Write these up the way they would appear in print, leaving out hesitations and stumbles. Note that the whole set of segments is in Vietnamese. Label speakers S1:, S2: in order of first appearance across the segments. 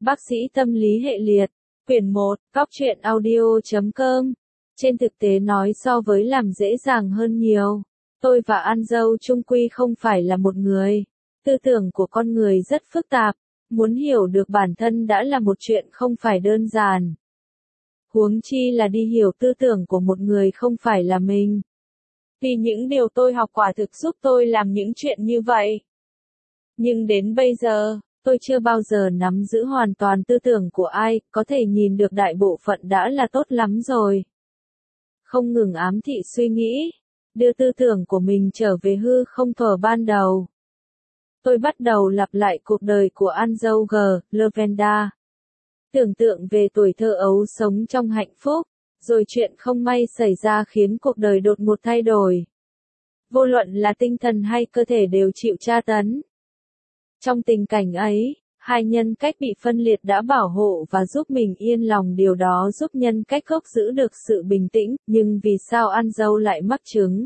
S1: Bác sĩ tâm lý hệ liệt, quyển 1, góc truyện audio.com. Trên thực tế nói so với làm dễ dàng hơn nhiều. Tôi và An Dâu chung quy không phải là một người. Tư tưởng của con người rất phức tạp, muốn hiểu được bản thân đã là một chuyện không phải đơn giản. Huống chi là đi hiểu tư tưởng của một người không phải là mình. Vì những điều tôi học quả thực giúp tôi làm những chuyện như vậy. Nhưng đến bây giờ, tôi chưa bao giờ nắm giữ hoàn toàn tư tưởng của ai, có thể nhìn được đại bộ phận đã là tốt lắm rồi. Không ngừng ám thị suy nghĩ, đưa tư tưởng của mình trở về hư không thuở ban đầu. Tôi bắt đầu lặp lại cuộc đời của An Dâu G. Lavender. Tưởng tượng về tuổi thơ ấu sống trong hạnh phúc, rồi chuyện không may xảy ra khiến cuộc đời đột ngột thay đổi. Vô luận là tinh thần hay cơ thể đều chịu tra tấn. Trong tình cảnh ấy, hai nhân cách bị phân liệt đã bảo hộ và giúp mình yên lòng, điều đó giúp nhân cách gốc giữ được sự bình tĩnh, nhưng vì sao An Dâu lại mắc chứng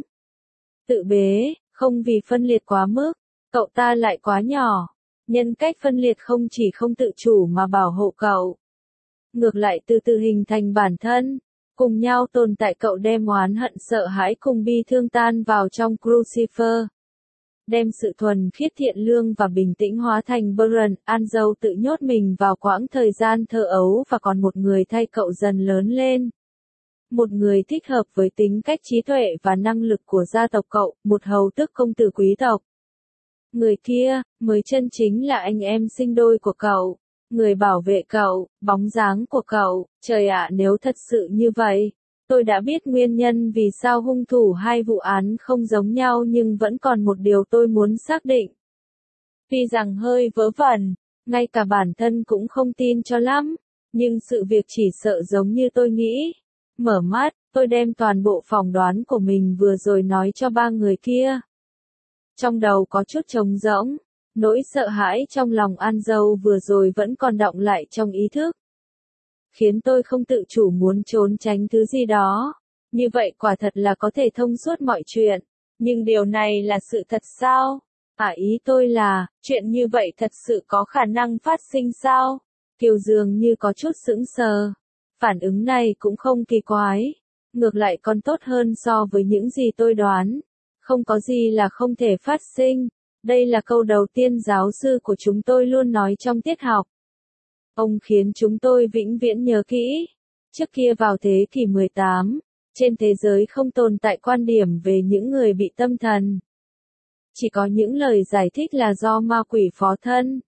S1: tự bế? Không vì phân liệt quá mức, cậu ta lại quá nhỏ. Nhân cách phân liệt không chỉ không tự chủ mà bảo hộ cậu. Ngược lại từ từ hình thành bản thân, cùng nhau tồn tại, cậu đem oán hận sợ hãi cùng bi thương tan vào trong Crucifer. Đem sự thuần khiết thiện lương và bình tĩnh hóa thành Byron. An Dâu tự nhốt mình vào quãng thời gian thơ ấu và còn một người thay cậu dần lớn lên. Một người thích hợp với tính cách trí tuệ và năng lực của gia tộc cậu, một hầu tước công tử quý tộc. Người kia, mới chân chính là anh em sinh đôi của cậu, người bảo vệ cậu, bóng dáng của cậu. Trời ạ, nếu thật sự như vậy, tôi đã biết nguyên nhân vì sao hung thủ hai vụ án không giống nhau, nhưng vẫn còn một điều tôi muốn xác định. Tuy rằng hơi vớ vẩn, ngay cả bản thân cũng không tin cho lắm, nhưng sự việc chỉ sợ giống như tôi nghĩ. Mở mắt, tôi đem toàn bộ phỏng đoán của mình vừa rồi nói cho ba người kia. Trong đầu có chút trống rỗng, nỗi sợ hãi trong lòng An Dâu vừa rồi vẫn còn đọng lại trong ý thức, khiến tôi không tự chủ muốn trốn tránh thứ gì đó. Như vậy quả thật là có thể thông suốt mọi chuyện, nhưng điều này là sự thật sao? Ý tôi là, chuyện như vậy thật sự có khả năng phát sinh sao? Kiều dường như có chút sững sờ. Phản ứng này cũng không kỳ quái, ngược lại còn tốt hơn so với những gì tôi đoán. Không có gì là không thể phát sinh. Đây là câu đầu tiên giáo sư của chúng tôi luôn nói trong tiết học. Ông khiến chúng tôi vĩnh viễn nhớ kỹ. Trước kia vào thế kỷ 18, trên thế giới không tồn tại quan điểm về những người bị tâm thần. Chỉ có những lời giải thích là do ma quỷ phó thân.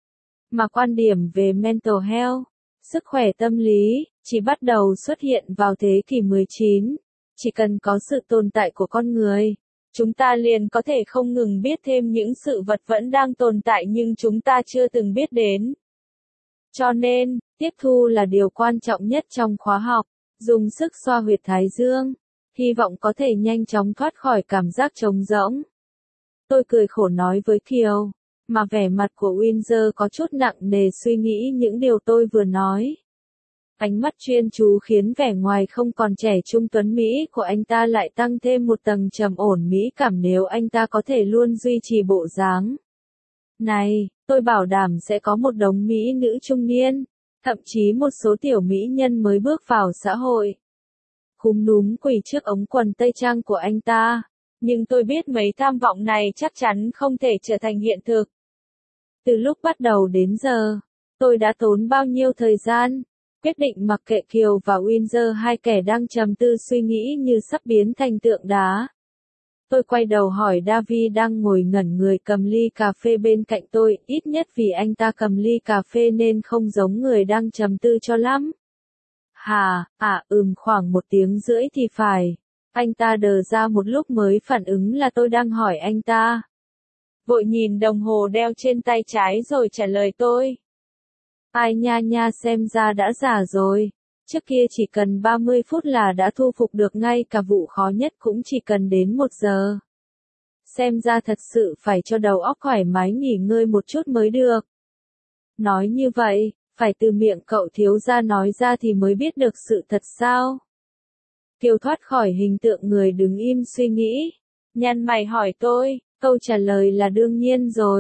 S1: Mà quan điểm về mental health, sức khỏe tâm lý, chỉ bắt đầu xuất hiện vào thế kỷ 19. Chỉ cần có sự tồn tại của con người, chúng ta liền có thể không ngừng biết thêm những sự vật vẫn đang tồn tại nhưng chúng ta chưa từng biết đến. Cho nên, tiếp thu là điều quan trọng nhất trong khóa học. Dùng sức xoa huyệt thái dương, hy vọng có thể nhanh chóng thoát khỏi cảm giác trống rỗng. Tôi cười khổ nói với Kiều, mà vẻ mặt của Windsor có chút nặng nề suy nghĩ những điều tôi vừa nói. Ánh mắt chuyên chú khiến vẻ ngoài không còn trẻ trung tuấn Mỹ của anh ta lại tăng thêm một tầng trầm ổn mỹ cảm nếu anh ta có thể luôn duy trì bộ dáng này. Tôi bảo đảm sẽ có một đống mỹ nữ trung niên, thậm chí một số tiểu mỹ nhân mới bước vào xã hội, cúm núm quỳ trước ống quần tây trang của anh ta. Nhưng tôi biết mấy tham vọng này chắc chắn không thể trở thành hiện thực. Từ lúc bắt đầu đến giờ, tôi đã tốn bao nhiêu thời gian, quyết định mặc kệ Kiều và Windsor, hai kẻ đang trầm tư suy nghĩ như sắp biến thành tượng đá. Tôi quay đầu hỏi David đang ngồi ngẩn người cầm ly cà phê bên cạnh tôi, ít nhất vì anh ta cầm ly cà phê nên không giống người đang trầm tư cho lắm. Khoảng 1 tiếng rưỡi thì phải. Anh ta đờ ra một lúc mới phản ứng là tôi đang hỏi anh ta. Vội nhìn đồng hồ đeo trên tay trái rồi trả lời tôi. Ai nha, xem ra đã già rồi. Trước kia chỉ cần 30 phút là đã thu phục được, ngay cả vụ khó nhất cũng chỉ cần đến 1 giờ. Xem ra thật sự phải cho đầu óc thoải mái nghỉ ngơi một chút mới được. Nói như vậy, phải từ miệng cậu thiếu gia nói ra thì mới biết được sự thật sao? Kiều thoát khỏi hình tượng người đứng im suy nghĩ. Nhăn mày hỏi tôi, câu trả lời là đương nhiên rồi.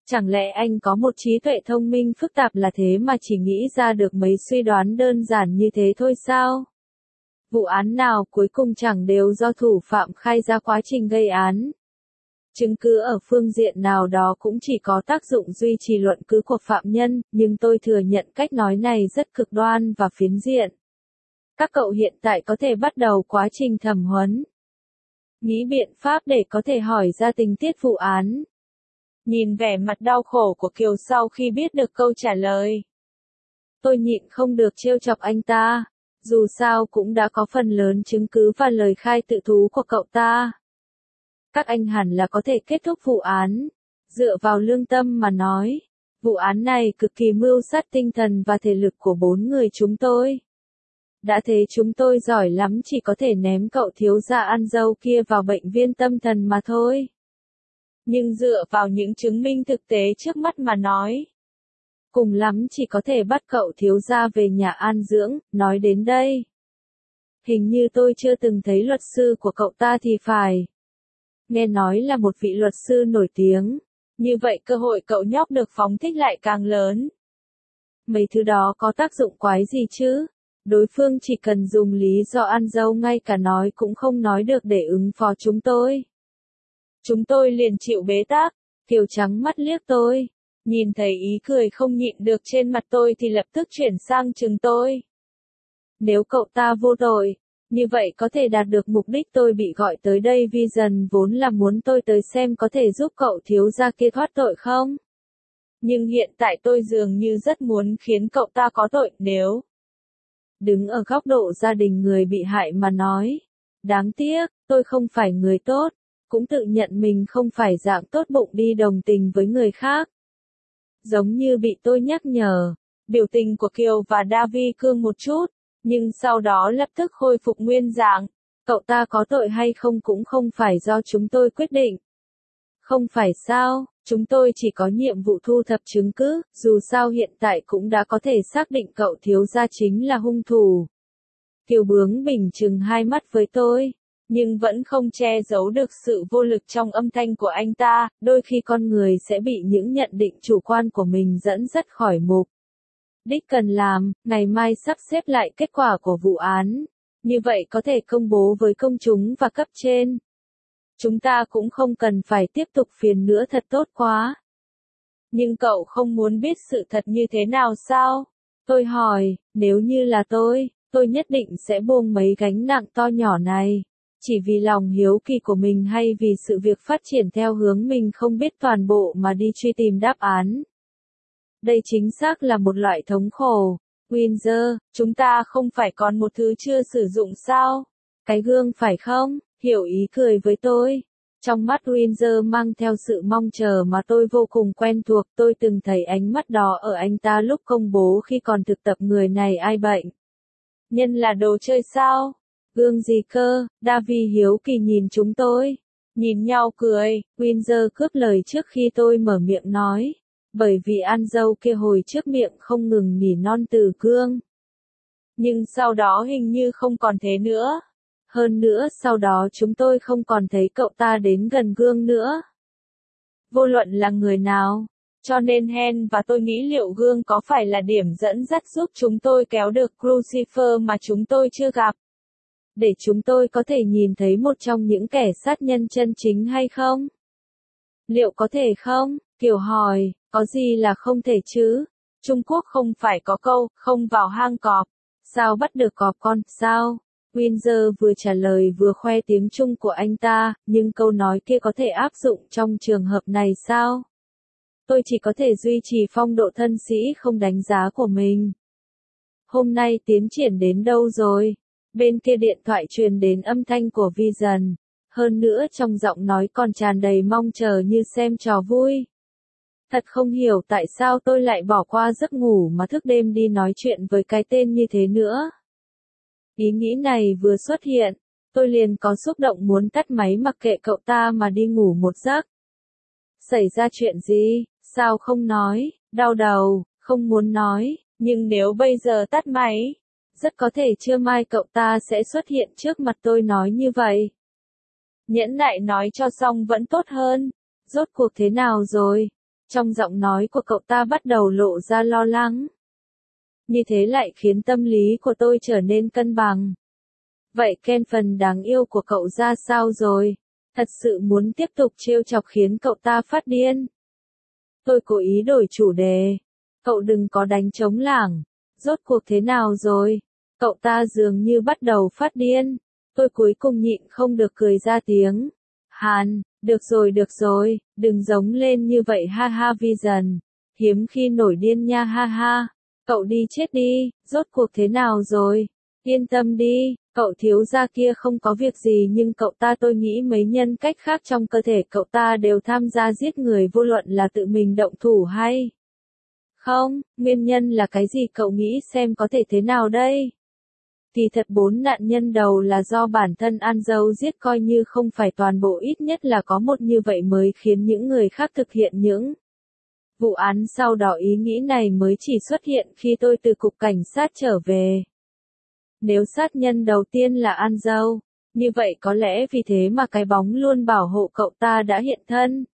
S1: Chẳng lẽ anh có một trí tuệ thông minh phức tạp là thế mà chỉ nghĩ ra được mấy suy đoán đơn giản như thế thôi sao? Vụ án nào cuối cùng chẳng đều do thủ phạm khai ra quá trình gây án. Chứng cứ ở phương diện nào đó cũng chỉ có tác dụng duy trì luận cứ của phạm nhân, nhưng tôi thừa nhận cách nói này rất cực đoan và phiến diện. Các cậu hiện tại có thể bắt đầu quá trình thẩm vấn. Nghĩ biện pháp để có thể hỏi ra tình tiết vụ án. Nhìn vẻ mặt đau khổ của Kiều sau khi biết được câu trả lời. Tôi nhịn không được trêu chọc anh ta. Dù sao cũng đã có phần lớn chứng cứ và lời khai tự thú của cậu ta. Các anh hẳn là có thể kết thúc vụ án. Dựa vào lương tâm mà nói, vụ án này cực kỳ mưu sát tinh thần và thể lực của 4 người chúng tôi. Đã thế chúng tôi giỏi lắm chỉ có thể ném cậu thiếu gia ăn dâu kia vào bệnh viện tâm thần mà thôi. Nhưng dựa vào những chứng minh thực tế trước mắt mà nói, cùng lắm chỉ có thể bắt cậu thiếu gia về nhà an dưỡng. Nói đến đây, hình như tôi chưa từng thấy luật sư của cậu ta thì phải. Nghe nói là một vị luật sư nổi tiếng, như vậy cơ hội cậu nhóc được phóng thích lại càng lớn. Mấy thứ đó có tác dụng quái gì chứ? Đối phương chỉ cần dùng lý do ăn dâu ngay cả nói cũng không nói được để ứng phó chúng tôi. Chúng tôi liền chịu bế tắc. Kiều trắng mắt liếc tôi. Nhìn thấy ý cười không nhịn được trên mặt tôi thì lập tức chuyển sang chừng tôi. Nếu cậu ta vô tội, như vậy có thể đạt được mục đích tôi bị gọi tới đây Vision vốn là muốn tôi tới xem có thể giúp cậu thiếu gia kia thoát tội không? Nhưng hiện tại tôi dường như rất muốn khiến cậu ta có tội nếu. Đứng ở góc độ gia đình người bị hại mà nói. Đáng tiếc, tôi không phải người tốt, cũng tự nhận mình không phải dạng tốt bụng đi đồng tình với người khác. Giống như bị tôi nhắc nhở, biểu tình của Kiều và Davi cương một chút, nhưng sau đó lập tức khôi phục nguyên dạng. Cậu ta có tội hay không cũng không phải do chúng tôi quyết định. Không phải sao, chúng tôi chỉ có nhiệm vụ thu thập chứng cứ, dù sao hiện tại cũng đã có thể xác định cậu thiếu gia chính là hung thủ. Kiều bướng bỉnh chừng hai mắt với tôi, nhưng vẫn không che giấu được sự vô lực trong âm thanh của anh ta, đôi khi con người sẽ bị những nhận định chủ quan của mình dẫn dắt khỏi mục đích cần làm. Ngày mai sắp xếp lại kết quả của vụ án, như vậy có thể công bố với công chúng và cấp trên. Chúng ta cũng không cần phải tiếp tục phiền nữa thật tốt quá. Nhưng cậu không muốn biết sự thật như thế nào sao? Tôi hỏi, nếu như là tôi nhất định sẽ buông mấy gánh nặng to nhỏ này. Chỉ vì lòng hiếu kỳ của mình hay vì sự việc phát triển theo hướng mình không biết toàn bộ mà đi truy tìm đáp án. Đây chính xác là một loại thống khổ. Windsor, chúng ta không phải còn một thứ chưa sử dụng sao? Cái gương phải không? Hiểu ý cười với tôi. Trong mắt Windsor mang theo sự mong chờ mà tôi vô cùng quen thuộc. Tôi từng thấy ánh mắt đó ở anh ta lúc công bố khi còn thực tập người này ai bệnh. Nhân là đồ chơi sao? Gương gì cơ? Davi hiếu kỳ nhìn chúng tôi. Nhìn nhau cười, Windsor cướp lời trước khi tôi mở miệng nói. Bởi vì ăn dâu kia hồi trước miệng không ngừng nỉ non từ gương. Nhưng sau đó hình như không còn thế nữa. Hơn nữa sau đó chúng tôi không còn thấy cậu ta đến gần gương nữa. Vô luận là người nào. Cho nên Hen và tôi nghĩ liệu gương có phải là điểm dẫn dắt giúp chúng tôi kéo được Crucifer mà chúng tôi chưa gặp. Để chúng tôi có thể nhìn thấy một trong những kẻ sát nhân chân chính hay không? Liệu có thể không? Kiều hỏi, có gì là không thể chứ? Trung Quốc không phải có câu, không vào hang cọp. Sao bắt được cọp con, sao? Windsor vừa trả lời vừa khoe tiếng Trung của anh ta, nhưng câu nói kia có thể áp dụng trong trường hợp này sao? Tôi chỉ có thể duy trì phong độ thân sĩ không đánh giá của mình. Hôm nay tiến triển đến đâu rồi? Bên kia điện thoại truyền đến âm thanh của Vision. Hơn nữa trong giọng nói còn tràn đầy mong chờ như xem trò vui. Thật không hiểu tại sao tôi lại bỏ qua giấc ngủ mà thức đêm đi nói chuyện với cái tên như thế nữa. Ý nghĩ này vừa xuất hiện, tôi liền có xúc động muốn tắt máy mặc kệ cậu ta mà đi ngủ một giấc. Xảy ra chuyện gì? Sao không nói? Đau đầu, không muốn nói, nhưng nếu bây giờ tắt máy, rất có thể trưa mai cậu ta sẽ xuất hiện trước mặt tôi nói như vậy. Nhẫn nại nói cho xong vẫn tốt hơn. Rốt cuộc thế nào rồi? Trong giọng nói của cậu ta bắt đầu lộ ra lo lắng. Như thế lại khiến tâm lý của tôi trở nên cân bằng. Vậy Ken phần đáng yêu của cậu ra sao rồi? Thật sự muốn tiếp tục trêu chọc khiến cậu ta phát điên. Tôi cố ý đổi chủ đề. Cậu đừng có đánh trống lảng. Rốt cuộc thế nào rồi? Cậu ta dường như bắt đầu phát điên. Tôi cuối cùng nhịn không được cười ra tiếng. Hàn, được rồi, đừng giống lên như vậy ha ha Vision. Hiếm khi nổi điên nha ha ha. Cậu đi chết đi, rốt cuộc thế nào rồi? Yên tâm đi, cậu thiếu gia kia không có việc gì nhưng cậu ta tôi nghĩ mấy nhân cách khác trong cơ thể cậu ta đều tham gia giết người vô luận là tự mình động thủ hay không, nguyên nhân là cái gì cậu nghĩ xem có thể thế nào đây? Kỳ thật 4 nạn nhân đầu là do bản thân An Dâu giết coi như không phải toàn bộ ít nhất là có một như vậy mới khiến những người khác thực hiện những vụ án sau đó ý nghĩ này mới chỉ xuất hiện khi tôi từ cục cảnh sát trở về. Nếu sát nhân đầu tiên là An Dâu, như vậy có lẽ vì thế mà cái bóng luôn bảo hộ cậu ta đã hiện thân.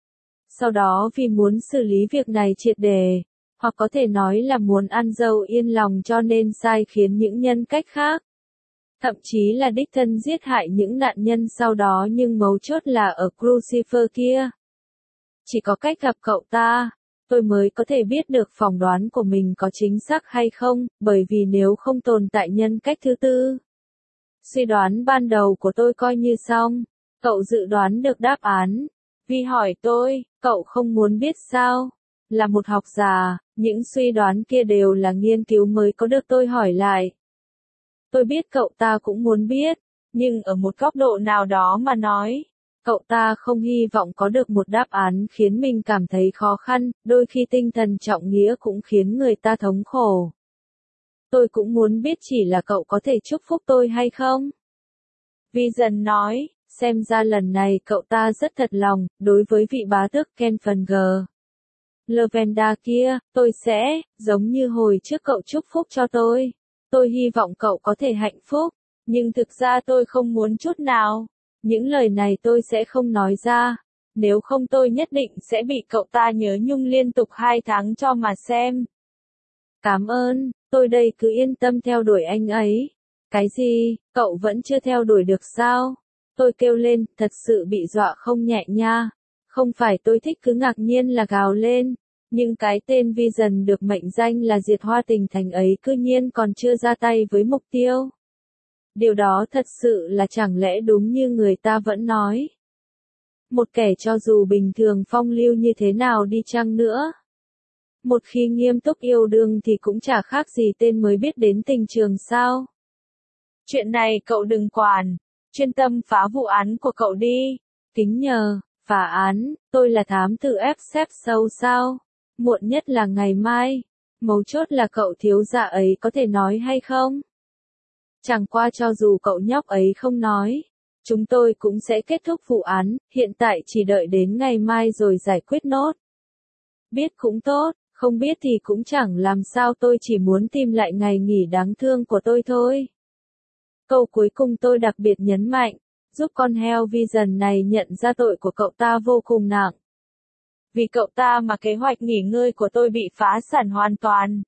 S1: Sau đó vì muốn xử lý việc này triệt đề, hoặc có thể nói là muốn An Dâu yên lòng cho nên sai khiến những nhân cách khác. Thậm chí là đích thân giết hại những nạn nhân sau đó nhưng mấu chốt là ở Crucifer kia. Chỉ có cách gặp cậu ta, tôi mới có thể biết được phỏng đoán của mình có chính xác hay không, bởi vì nếu không tồn tại nhân cách thứ tư. Suy đoán ban đầu của tôi coi như xong, cậu dự đoán được đáp án. Vi hỏi tôi, cậu không muốn biết sao? Là một học giả, những suy đoán kia đều là nghiên cứu mới có được tôi hỏi lại. Tôi biết cậu ta cũng muốn biết, nhưng ở một góc độ nào đó mà nói, cậu ta không hy vọng có được một đáp án khiến mình cảm thấy khó khăn, đôi khi tinh thần trọng nghĩa cũng khiến người ta thống khổ. Tôi cũng muốn biết chỉ là cậu có thể chúc phúc tôi hay không? Vision nói, xem ra lần này cậu ta rất thật lòng, đối với vị bá tước Ken phần G. Lavender kia, tôi sẽ, giống như hồi trước cậu chúc phúc cho tôi. Tôi hy vọng cậu có thể hạnh phúc, nhưng thực ra tôi không muốn chút nào. Những lời này tôi sẽ không nói ra, nếu không tôi nhất định sẽ bị cậu ta nhớ nhung liên tục 2 tháng cho mà xem. Cảm ơn, tôi đây cứ yên tâm theo đuổi anh ấy. Cái gì, cậu vẫn chưa theo đuổi được sao? Tôi kêu lên, thật sự bị dọa không nhẹ nha. Không phải tôi thích cứ ngạc nhiên là gào lên, nhưng cái tên Vision được mệnh danh là diệt hoa tình thành ấy cư nhiên còn chưa ra tay với mục tiêu. Điều đó thật sự là chẳng lẽ đúng như người ta vẫn nói. Một kẻ cho dù bình thường phong lưu như thế nào đi chăng nữa. Một khi nghiêm túc yêu đương thì cũng chả khác gì tên mới biết đến tình trường sao. Chuyện này cậu đừng quản, chuyên tâm phá vụ án của cậu đi. Kính nhờ, phá án, tôi là thám tử ép sâu sao? Muộn nhất là ngày mai. Mấu chốt là cậu thiếu gia ấy có thể nói hay không? Chẳng qua cho dù cậu nhóc ấy không nói, chúng tôi cũng sẽ kết thúc vụ án, hiện tại chỉ đợi đến ngày mai rồi giải quyết nốt. Biết cũng tốt, không biết thì cũng chẳng làm sao tôi chỉ muốn tìm lại ngày nghỉ đáng thương của tôi thôi. Câu cuối cùng tôi đặc biệt nhấn mạnh, giúp con heo Vision này nhận ra tội của cậu ta vô cùng nặng. Vì cậu ta mà kế hoạch nghỉ ngơi của tôi bị phá sản hoàn toàn.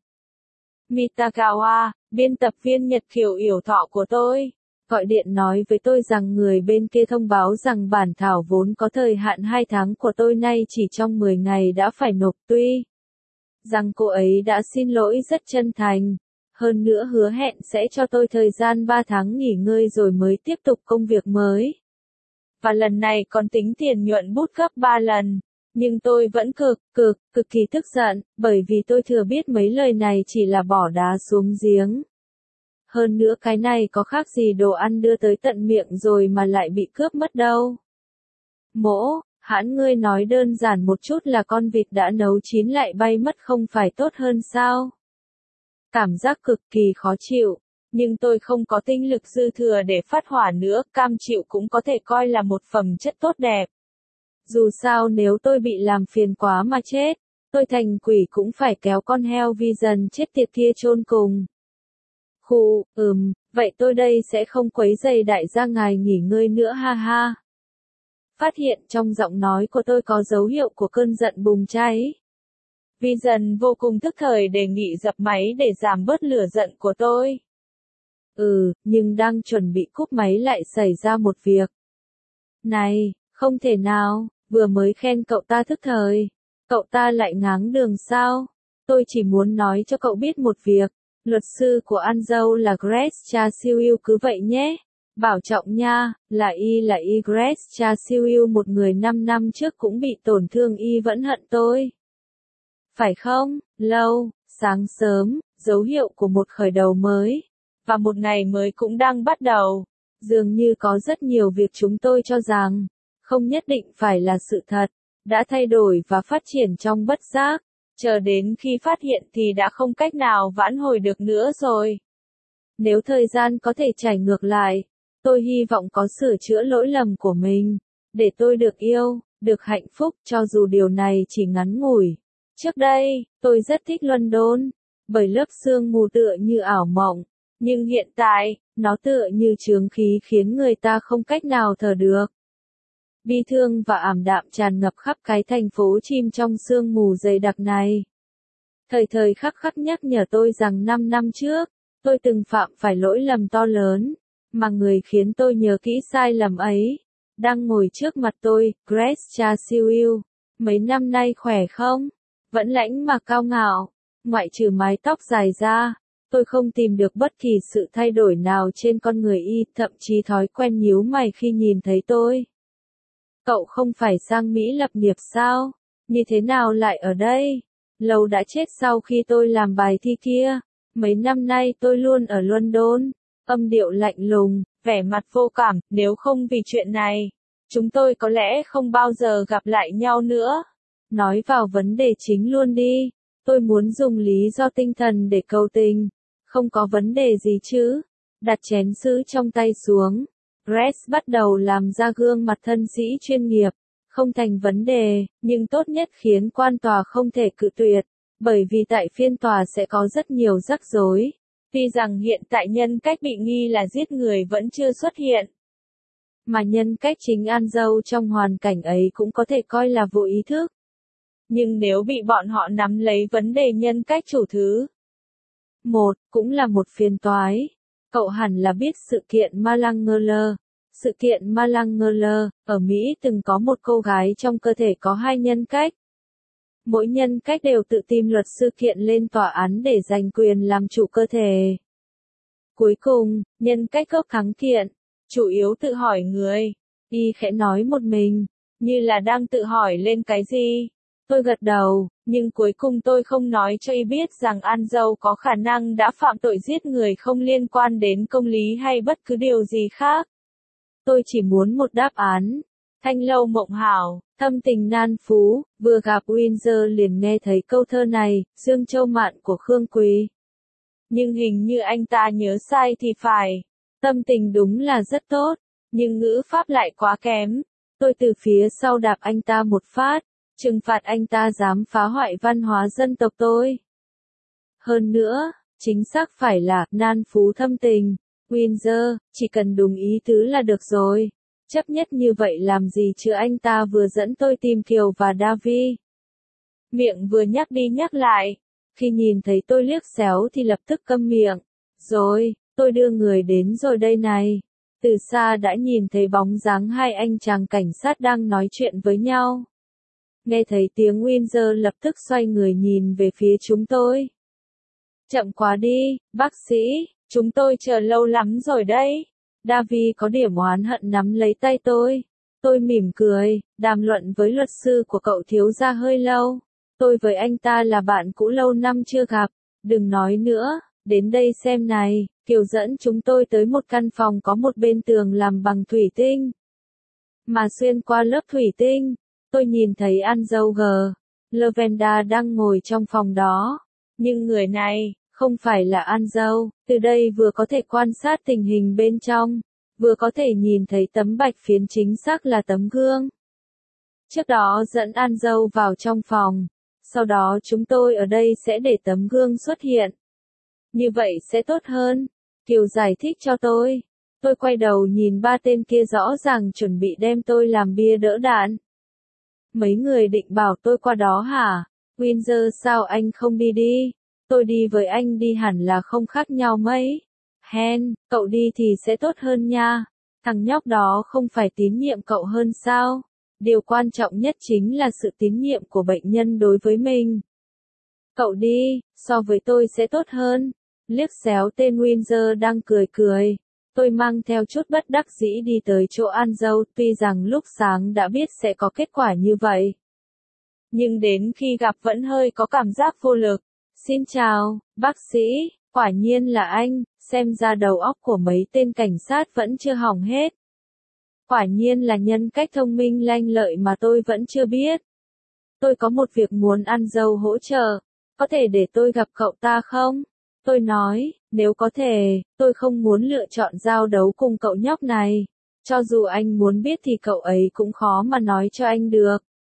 S1: Mitagawa, biên tập viên nhật ký yểu thọ của tôi, gọi điện nói với tôi rằng người bên kia thông báo rằng bản thảo vốn có thời hạn 2 tháng của tôi nay chỉ trong 10 ngày đã phải nộp tuy rằng cô ấy đã xin lỗi rất chân thành, hơn nữa hứa hẹn sẽ cho tôi thời gian 3 tháng nghỉ ngơi rồi mới tiếp tục công việc mới. Và lần này còn tính tiền nhuận bút gấp 3 lần. Nhưng tôi vẫn cực kỳ tức giận, bởi vì tôi thừa biết mấy lời này chỉ là bỏ đá xuống giếng. Hơn nữa cái này có khác gì đồ ăn đưa tới tận miệng rồi mà lại bị cướp mất đâu. Mỗ, hãn ngươi nói đơn giản một chút là con vịt đã nấu chín lại bay mất không phải tốt hơn sao? Cảm giác cực kỳ khó chịu, nhưng tôi không có tinh lực dư thừa để phát hỏa nữa, cam chịu cũng có thể coi là một phẩm chất tốt đẹp. Dù sao nếu tôi bị làm phiền quá mà chết, tôi thành quỷ cũng phải kéo con heo Vision chết tiệt kia chôn cùng. Vậy tôi đây sẽ không quấy rầy đại gia ngài nghỉ ngơi nữa ha ha. phát hiện trong giọng nói của tôi có dấu hiệu của cơn giận bùng cháy. Vision vô cùng tức thời đề nghị dập máy để giảm bớt lửa giận của tôi. Nhưng đang chuẩn bị cúp máy lại xảy ra một việc. Này, không thể nào, vừa mới khen cậu ta tức thời. Cậu ta lại ngáng đường sao? Tôi chỉ muốn nói cho cậu biết một việc. Luật sư của An Dâu là Grace Cha Siêu Yêu cứ vậy nhé. Bảo trọng nha, là y Grace Cha Siêu Yêu, một người 5 năm trước cũng bị tổn thương y vẫn hận tôi. Phải không? Lâu, sáng sớm, dấu hiệu của một khởi đầu mới. Và một ngày mới cũng đang bắt đầu. Dường như có rất nhiều việc chúng tôi cho rằng, không nhất định phải là sự thật, đã thay đổi và phát triển trong bất giác, chờ đến khi phát hiện thì đã không cách nào vãn hồi được nữa rồi. Nếu thời gian có thể chảy ngược lại, tôi hy vọng có sửa chữa lỗi lầm của mình, để tôi được yêu, được hạnh phúc cho dù điều này chỉ ngắn ngủi. Trước đây, tôi rất thích London, bởi lớp sương mù tựa như ảo mộng, nhưng hiện tại, nó tựa như chướng khí khiến người ta không cách nào thở được. Bi thương và ảm đạm tràn ngập khắp cái thành phố chìm trong sương mù dày đặc này. Thời khắc khắc nhắc nhở tôi rằng 5 năm trước, tôi từng phạm phải lỗi lầm to lớn, mà người khiến tôi nhớ kỹ sai lầm ấy, đang ngồi trước mặt tôi, Grace Cha Siêu Yêu. Mấy năm nay khỏe không? Vẫn lãnh mà cao ngạo, ngoại trừ mái tóc dài ra, tôi không tìm được bất kỳ sự thay đổi nào trên con người y, thậm chí thói quen nhíu mày khi nhìn thấy tôi. Cậu không phải sang Mỹ lập nghiệp sao? Như thế nào lại ở đây? Lâu đã chết sau khi tôi làm bài thi kia. Mấy năm nay tôi luôn ở London. Âm điệu lạnh lùng, vẻ mặt vô cảm, nếu không vì chuyện này, chúng tôi có lẽ không bao giờ gặp lại nhau nữa. Nói vào vấn đề chính luôn đi. Tôi muốn dùng lý do tinh thần để cầu tình. Không có vấn đề gì chứ? Đặt chén sứ trong tay xuống. Grace bắt đầu làm ra gương mặt thân sĩ chuyên nghiệp. Không thành vấn đề, nhưng tốt nhất khiến quan tòa không thể cự tuyệt. Bởi vì tại phiên tòa sẽ có rất nhiều rắc rối. Tuy rằng hiện tại nhân cách bị nghi là giết người vẫn chưa xuất hiện. Mà nhân cách chính An Dâu trong hoàn cảnh ấy cũng có thể coi là vô ý thức. Nhưng nếu bị bọn họ nắm lấy vấn đề nhân cách chủ thứ cũng là một phiền toái. Cậu hẳn là biết sự kiện Malangerler. Sự kiện Malangerler, ở Mỹ từng có một cô gái trong cơ thể có 2 nhân cách. Mỗi nhân cách đều tự tìm luật sư kiện lên tòa án để giành quyền làm chủ cơ thể. Cuối cùng, nhân cách gốc thắng kiện, chủ yếu tự hỏi người. Y khẽ nói một mình, như là đang tự hỏi lên cái gì. Tôi gật đầu, nhưng cuối cùng tôi không nói cho y biết rằng An Dâu có khả năng đã phạm tội giết người không liên quan đến công lý hay bất cứ điều gì khác. Tôi chỉ muốn một đáp án. Thanh lâu mộng hảo, thâm tình nan phú, vừa gặp Windsor liền nghe thấy câu thơ này, Dương Châu Mạn của Khương Quỳ. Nhưng hình như anh ta nhớ sai thì phải. Tâm tình đúng là rất tốt, nhưng ngữ pháp lại quá kém. Tôi từ phía sau đạp anh ta một phát, trừng phạt anh ta dám phá hoại văn hóa dân tộc tôi. Hơn nữa, chính xác phải là nan phú thâm tình. Windsor, chỉ cần đúng ý tứ là được rồi. Chấp nhất như vậy làm gì chứ, anh ta vừa dẫn tôi tìm Kiều và Davi. Miệng vừa nhắc đi nhắc lại. Khi nhìn thấy tôi liếc xéo thì lập tức câm miệng. Rồi, tôi đưa người đến rồi đây này. Từ xa đã nhìn thấy bóng dáng 2 anh chàng cảnh sát đang nói chuyện với nhau. Nghe thấy tiếng Windsor lập tức xoay người nhìn về phía chúng tôi. Chậm quá đi, bác sĩ, chúng tôi chờ lâu lắm rồi đấy. Davi có điểm oán hận nắm lấy tay tôi. Tôi mỉm cười, đàm luận với luật sư của cậu thiếu gia hơi lâu. Tôi với anh ta là bạn cũ lâu năm chưa gặp. Đừng nói nữa, đến đây xem này. Kiều dẫn chúng tôi tới một căn phòng có một bên tường làm bằng thủy tinh. Mà xuyên qua lớp thủy tinh, tôi nhìn thấy An Dâu G. Lavenda đang ngồi trong phòng đó. Nhưng người này, không phải là An Dâu. Từ đây vừa có thể quan sát tình hình bên trong, vừa có thể nhìn thấy tấm bạch phiến chính xác là tấm gương. Trước đó dẫn An Dâu vào trong phòng. Sau đó chúng tôi ở đây sẽ để tấm gương xuất hiện. Như vậy sẽ tốt hơn. Kiều giải thích cho tôi. Tôi quay đầu nhìn ba tên kia rõ ràng chuẩn bị đem tôi làm bia đỡ đạn. Mấy người định bảo tôi qua đó hả? Windsor sao anh không đi đi? Tôi đi với anh đi hẳn là không khác nhau mấy. Hen, cậu đi thì sẽ tốt hơn nha. Thằng nhóc đó không phải tín nhiệm cậu hơn sao? Điều quan trọng nhất chính là sự tín nhiệm của bệnh nhân đối với mình. Cậu đi, so với tôi sẽ tốt hơn. Liếc xéo tên Windsor đang cười cười. Tôi mang theo chút bất đắc dĩ đi tới chỗ An Dâu, tuy rằng lúc sáng đã biết sẽ có kết quả như vậy. Nhưng đến khi gặp vẫn hơi có cảm giác vô lực. Xin chào, bác sĩ, quả nhiên là anh, xem ra đầu óc của mấy tên cảnh sát vẫn chưa hỏng hết. Quả nhiên là nhân cách thông minh lanh lợi mà tôi vẫn chưa biết. Tôi có một việc muốn An Dâu hỗ trợ, có thể để tôi gặp cậu ta không? Tôi nói, nếu có thể, tôi không muốn lựa chọn giao đấu cùng cậu nhóc này. Cho dù anh muốn biết thì cậu ấy cũng khó mà nói cho anh được.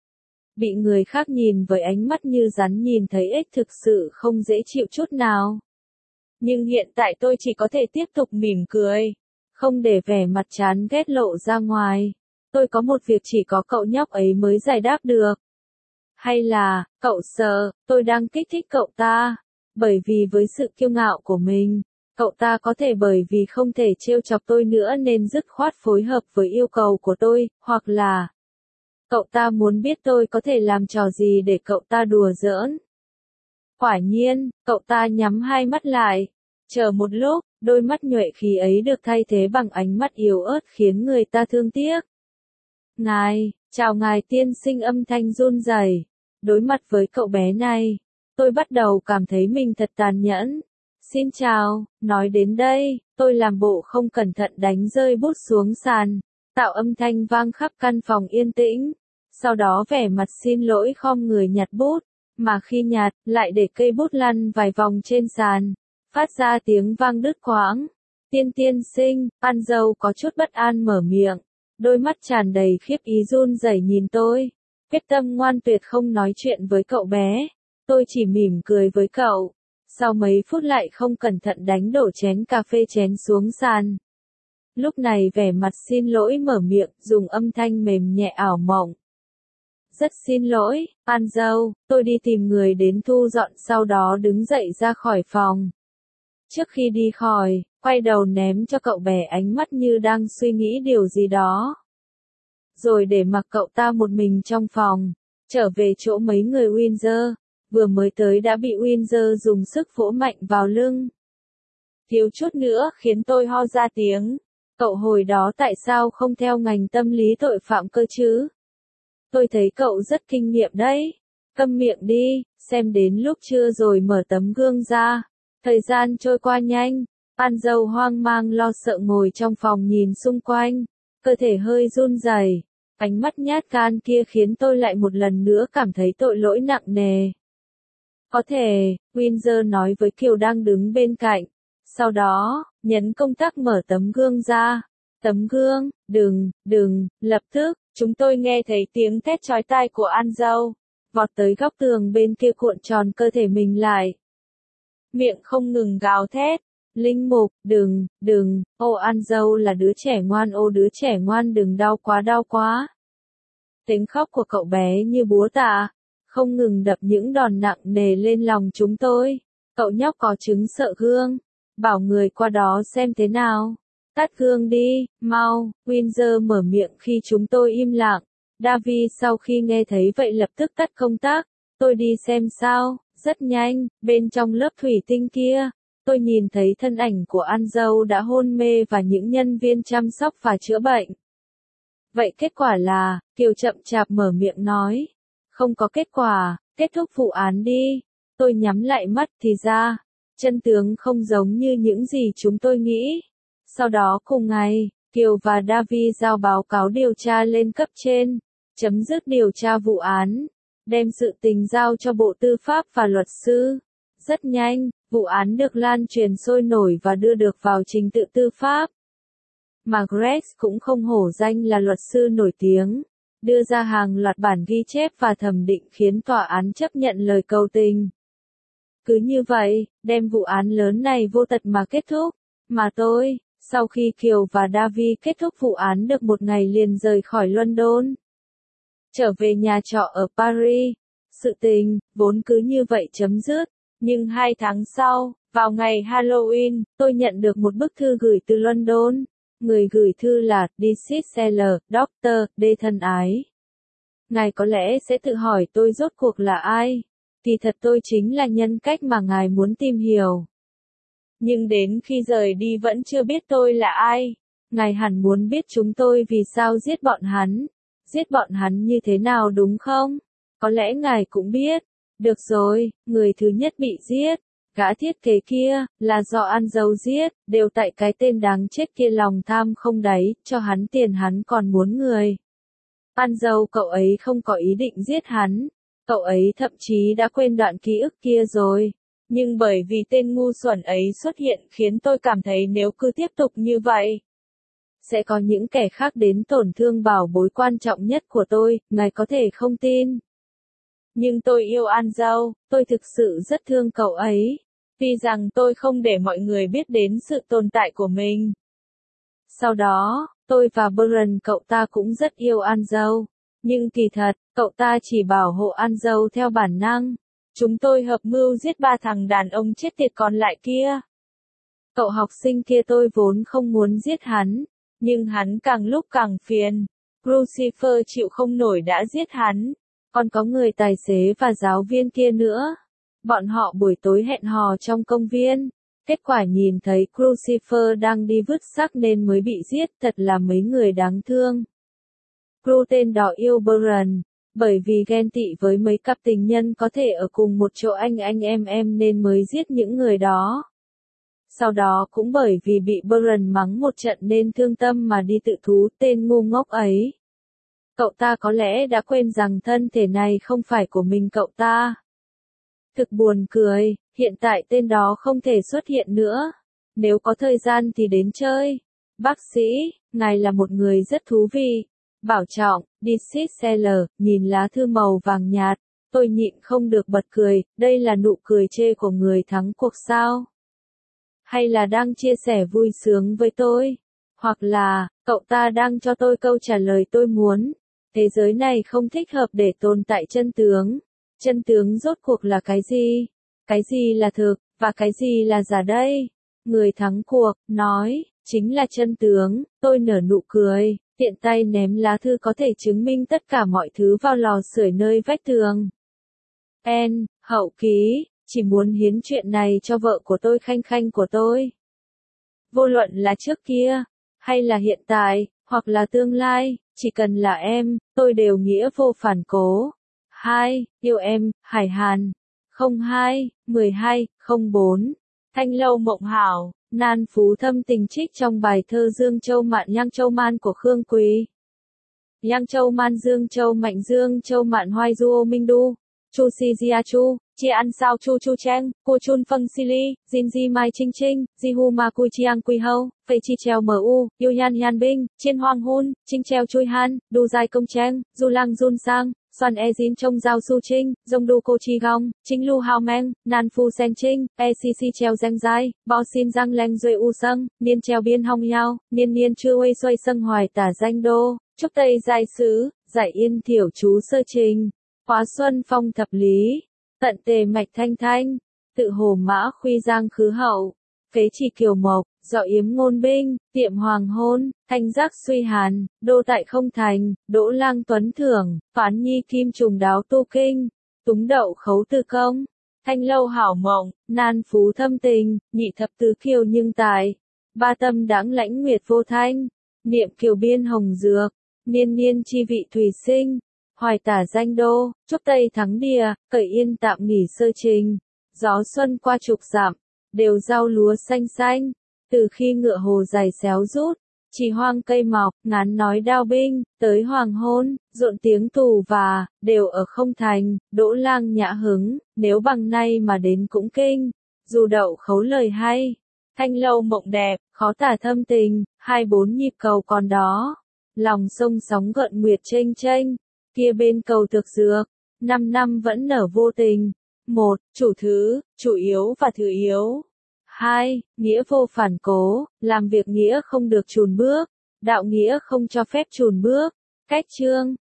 S1: Bị người khác nhìn với ánh mắt như rắn nhìn thấy ếch thực sự không dễ chịu chút nào. Nhưng hiện tại tôi chỉ có thể tiếp tục mỉm cười, không để vẻ mặt chán ghét lộ ra ngoài. Tôi có một việc chỉ có cậu nhóc ấy mới giải đáp được. Hay là, cậu sợ, tôi đang kích thích cậu ta? Bởi vì với sự kiêu ngạo của mình, cậu ta có thể bởi vì không thể trêu chọc tôi nữa nên dứt khoát phối hợp với yêu cầu của tôi, hoặc là cậu ta muốn biết tôi có thể làm trò gì để cậu ta đùa giỡn. Quả nhiên, cậu ta nhắm hai mắt lại. Chờ một lúc, đôi mắt nhuệ khí ấy được thay thế bằng ánh mắt yếu ớt khiến người ta thương tiếc. Ngài, chào ngài tiên sinh, âm thanh run rẩy. Đối mặt với cậu bé này, tôi bắt đầu cảm thấy mình thật tàn nhẫn. Xin chào, nói đến đây, tôi làm bộ không cẩn thận đánh rơi bút xuống sàn, tạo âm thanh vang khắp căn phòng yên tĩnh. Sau đó vẻ mặt xin lỗi khom người nhặt bút, mà khi nhặt, lại để cây bút lăn vài vòng trên sàn, phát ra tiếng vang đứt quãng. Tiên sinh, An Dâu có chút bất an mở miệng, đôi mắt tràn đầy khiếp ý run rẩy nhìn tôi. Quyết tâm ngoan tuyệt không nói chuyện với cậu bé. Tôi chỉ mỉm cười với cậu. Sau mấy phút lại không cẩn thận đánh đổ chén cà phê chén xuống sàn. Lúc này vẻ mặt xin lỗi mở miệng, dùng âm thanh mềm nhẹ ảo mộng. Rất xin lỗi, An Dâu, tôi đi tìm người đến thu dọn, sau đó đứng dậy ra khỏi phòng. Trước khi đi khỏi, quay đầu ném cho cậu bé ánh mắt như đang suy nghĩ điều gì đó. Rồi để mặc cậu ta một mình trong phòng, trở về chỗ mấy người Windsor, vừa mới tới đã bị Windsor dùng sức vỗ mạnh vào lưng. Thiếu chút nữa khiến tôi ho ra tiếng. Cậu hồi đó tại sao không theo ngành tâm lý tội phạm cơ chứ? Tôi thấy cậu rất kinh nghiệm đấy. Câm miệng đi, xem đến lúc trưa rồi mở tấm gương ra. Thời gian trôi qua nhanh, An Dâu hoang mang lo sợ ngồi trong phòng nhìn xung quanh, cơ thể hơi run rẩy. Ánh mắt nhát gan kia khiến tôi lại một lần nữa cảm thấy tội lỗi nặng nề. Có thể, Windsor nói với Kiều đang đứng bên cạnh. Sau đó, nhấn công tắc mở tấm gương ra. Tấm gương, đừng, lập tức, chúng tôi nghe thấy tiếng thét chói tai của An Dâu. Vọt tới góc tường bên kia cuộn tròn cơ thể mình lại. Miệng không ngừng gào thét. Linh mục, đừng, ô An Dâu là đứa trẻ ngoan, ô đứa trẻ ngoan đừng đau quá. Tiếng khóc của cậu bé như búa tạ, không ngừng đập những đòn nặng nề lên lòng chúng tôi. Cậu nhóc có chứng sợ gương, bảo người qua đó xem thế nào. Tắt gương đi, mau, Windsor mở miệng khi chúng tôi im lặng. David sau khi nghe thấy vậy lập tức tắt công tắc. Tôi đi xem sao, rất nhanh, bên trong lớp thủy tinh kia. Tôi nhìn thấy thân ảnh của An Dâu đã hôn mê và những nhân viên chăm sóc và chữa bệnh. Vậy kết quả là, Kiều chậm chạp mở miệng nói. Không có kết quả, kết thúc vụ án đi. Tôi nhắm lại mắt thì ra. Chân tướng không giống như những gì chúng tôi nghĩ. Sau đó cùng ngày, Kiều và David giao báo cáo điều tra lên cấp trên. Chấm dứt điều tra vụ án. Đem sự tình giao cho Bộ Tư pháp và luật sư. Rất nhanh, vụ án được lan truyền sôi nổi và đưa được vào trình tự tư pháp. Mà Grace cũng không hổ danh là luật sư nổi tiếng, đưa ra hàng loạt bản ghi chép và thẩm định khiến tòa án chấp nhận lời cầu tình. Cứ như vậy, đem vụ án lớn này vô tật mà kết thúc. Mà tôi, Sau khi Kiều và Davi kết thúc vụ án được một ngày liền rời khỏi London, trở về nhà trọ ở Paris. Sự tình, vốn cứ như vậy chấm dứt. Nhưng 2 tháng sau, vào ngày Halloween, tôi nhận được một bức thư gửi từ London. Người gửi thư là Dixit Seller, Dr. D thân ái. Ngài có lẽ sẽ tự hỏi tôi rốt cuộc là ai. Kỳ thật tôi chính là nhân cách mà ngài muốn tìm hiểu. Nhưng đến khi rời đi vẫn chưa biết tôi là ai. Ngài hẳn muốn biết chúng tôi vì sao giết bọn hắn. Giết bọn hắn như thế nào đúng không? Có lẽ ngài cũng biết. Được rồi, người thứ nhất bị giết. Gã thiết kế kia, là do ăn dâu giết, đều tại cái tên đáng chết kia lòng tham không đáy, cho hắn tiền hắn còn muốn người. Ăn dâu cậu ấy không có ý định giết hắn. Cậu ấy thậm chí đã quên đoạn ký ức kia rồi. Nhưng bởi vì tên ngu xuẩn ấy xuất hiện khiến tôi cảm thấy nếu cứ tiếp tục như vậy, sẽ có những kẻ khác đến tổn thương bảo bối quan trọng nhất của tôi, ngài có thể không tin. Nhưng tôi yêu An Dâu, tôi thực sự rất thương cậu ấy. Tuy rằng tôi không để mọi người biết đến sự tồn tại của mình. Sau đó, tôi và Brian cậu ta cũng rất yêu An Dâu. Nhưng kỳ thật, cậu ta chỉ bảo hộ An Dâu theo bản năng. Chúng tôi hợp mưu giết 3 thằng đàn ông chết tiệt còn lại kia. Cậu học sinh kia tôi vốn không muốn giết hắn. Nhưng hắn càng lúc càng phiền. Crucifer chịu không nổi đã giết hắn. Còn có người tài xế và giáo viên kia nữa. Bọn họ buổi tối hẹn hò trong công viên. Kết quả nhìn thấy Crucifer đang đi vứt xác nên mới bị giết, thật là mấy người đáng thương. Cru tên đó yêu Brian, bởi vì ghen tị với mấy cặp tình nhân có thể ở cùng một chỗ anh em nên mới giết những người đó. Sau đó cũng bởi vì bị Brian mắng một trận nên thương tâm mà đi tự thú tên ngu ngốc ấy. Cậu ta có lẽ đã quên rằng thân thể này không phải của mình cậu ta. Thực buồn cười, hiện tại tên đó không thể xuất hiện nữa. Nếu có thời gian thì đến chơi. Bác sĩ, ngài là một người rất thú vị. Bảo trọng, Dixit Seller, nhìn lá thư màu vàng nhạt. Tôi nhịn không được bật cười, đây là nụ cười chê của người thắng cuộc sao? Hay là đang chia sẻ vui sướng với tôi? Hoặc là, cậu ta đang cho tôi câu trả lời tôi muốn. Thế giới này không thích hợp để tồn tại chân tướng. Chân tướng rốt cuộc là cái gì? Cái gì là thực, và cái gì là giả đây? Người thắng cuộc, nói, chính là chân tướng. Tôi nở nụ cười, tiện tay ném lá thư có thể chứng minh tất cả mọi thứ vào lò sưởi nơi vách tường. Hậu ký, chỉ muốn hiến chuyện này cho vợ của tôi Khanh Khanh của tôi. Vô luận là trước kia, hay là hiện tại, hoặc là tương lai, chỉ cần là em, tôi đều nghĩa vô phản cố. 2. Yêu em, Hải Hàn. 02, 12, 04. Thanh Lâu Mộng Hảo, nan phú thâm tình trích trong bài thơ Dương Châu Mạn Nhang Châu Man của Khương Quý. Yang Châu Man Dương Châu Mạnh Dương Châu Mạn Hoai Du Ô Minh Du. Chu Si Jia Chu, Chia Ăn Sao Chu Chu Cheng, Cô Chun Phâng Sili, Jin Ji Mai Trinh Trinh, Ji Hu Ma Cui Chiang Quy Hâu, Phê Chi Treo MU, Yêu Yan Yan Binh, Chiên Hoang Hun, Trinh Treo Chui Han, Du Giai Công Cheng, Du Lang Jun Sang, Xoan E Jin Trông Giao Su Trinh, Dông Du Cô Chi Gong, Trinh Lu Hao Meng, Nan Phu Sen Trinh, ECC Treo Giang Giai, Bo Xin Giang Leng Duy U Sâng, Niên Treo Biên Hong Yao, Niên Niên Chư Uê Xuôi Sâng Hoài Tả Danh Đô, Trúc Tây Giai Sứ, Giải Yên Thiểu Chú Sơ Trình. Hóa Xuân Phong Thập Lý, Tận Tề Mạch Thanh Thanh, Tự Hồ Mã Khuy Giang Khứ Hậu, Phế Trì Kiều Mộc, Dọ Yếm Ngôn Binh, Tiệm Hoàng Hôn, Thanh Giác Suy Hàn, Đô Tại Không Thành, Đỗ Lang Tuấn Thưởng, Phán Nhi Kim Trùng Đáo Tu Kinh, Túng Đậu Khấu Tư Công, Thanh Lâu Hảo Mộng, Nan Phú Thâm Tình, Nhị Thập Tứ Kiều Nhưng Tài, Ba Tâm Đãng Lãnh Nguyệt Vô Thanh, Niệm Kiều Biên Hồng Dược, Niên Niên Chi Vị Thủy Sinh. Hoài Tả Danh Đô, Trúc Tây Thắng Địa, Cởi Yên Tạm Nghỉ Sơ Trình, Gió Xuân qua trục dặm, đều rau lúa xanh xanh, từ khi ngựa hồ dày xéo rút, chỉ hoang cây mọc, ngán nói đao binh, tới hoàng hôn, rộn tiếng tù và, đều ở không thành, Đỗ Lang nhã hứng, nếu bằng nay mà đến cũng kinh, dù đậu khấu lời hay, Thanh Lâu Mộng Đẹp, khó tả thâm tình, 24 nhịp cầu còn đó, lòng sông sóng gợn nguyệt chênh chênh. Kia bên cầu thực dược, 5 năm vẫn nở vô tình. 1. Chủ thứ, chủ yếu và thứ yếu. 2. Nghĩa vô phản cố, làm việc nghĩa không được chùn bước, đạo nghĩa không cho phép chùn bước. Cách chương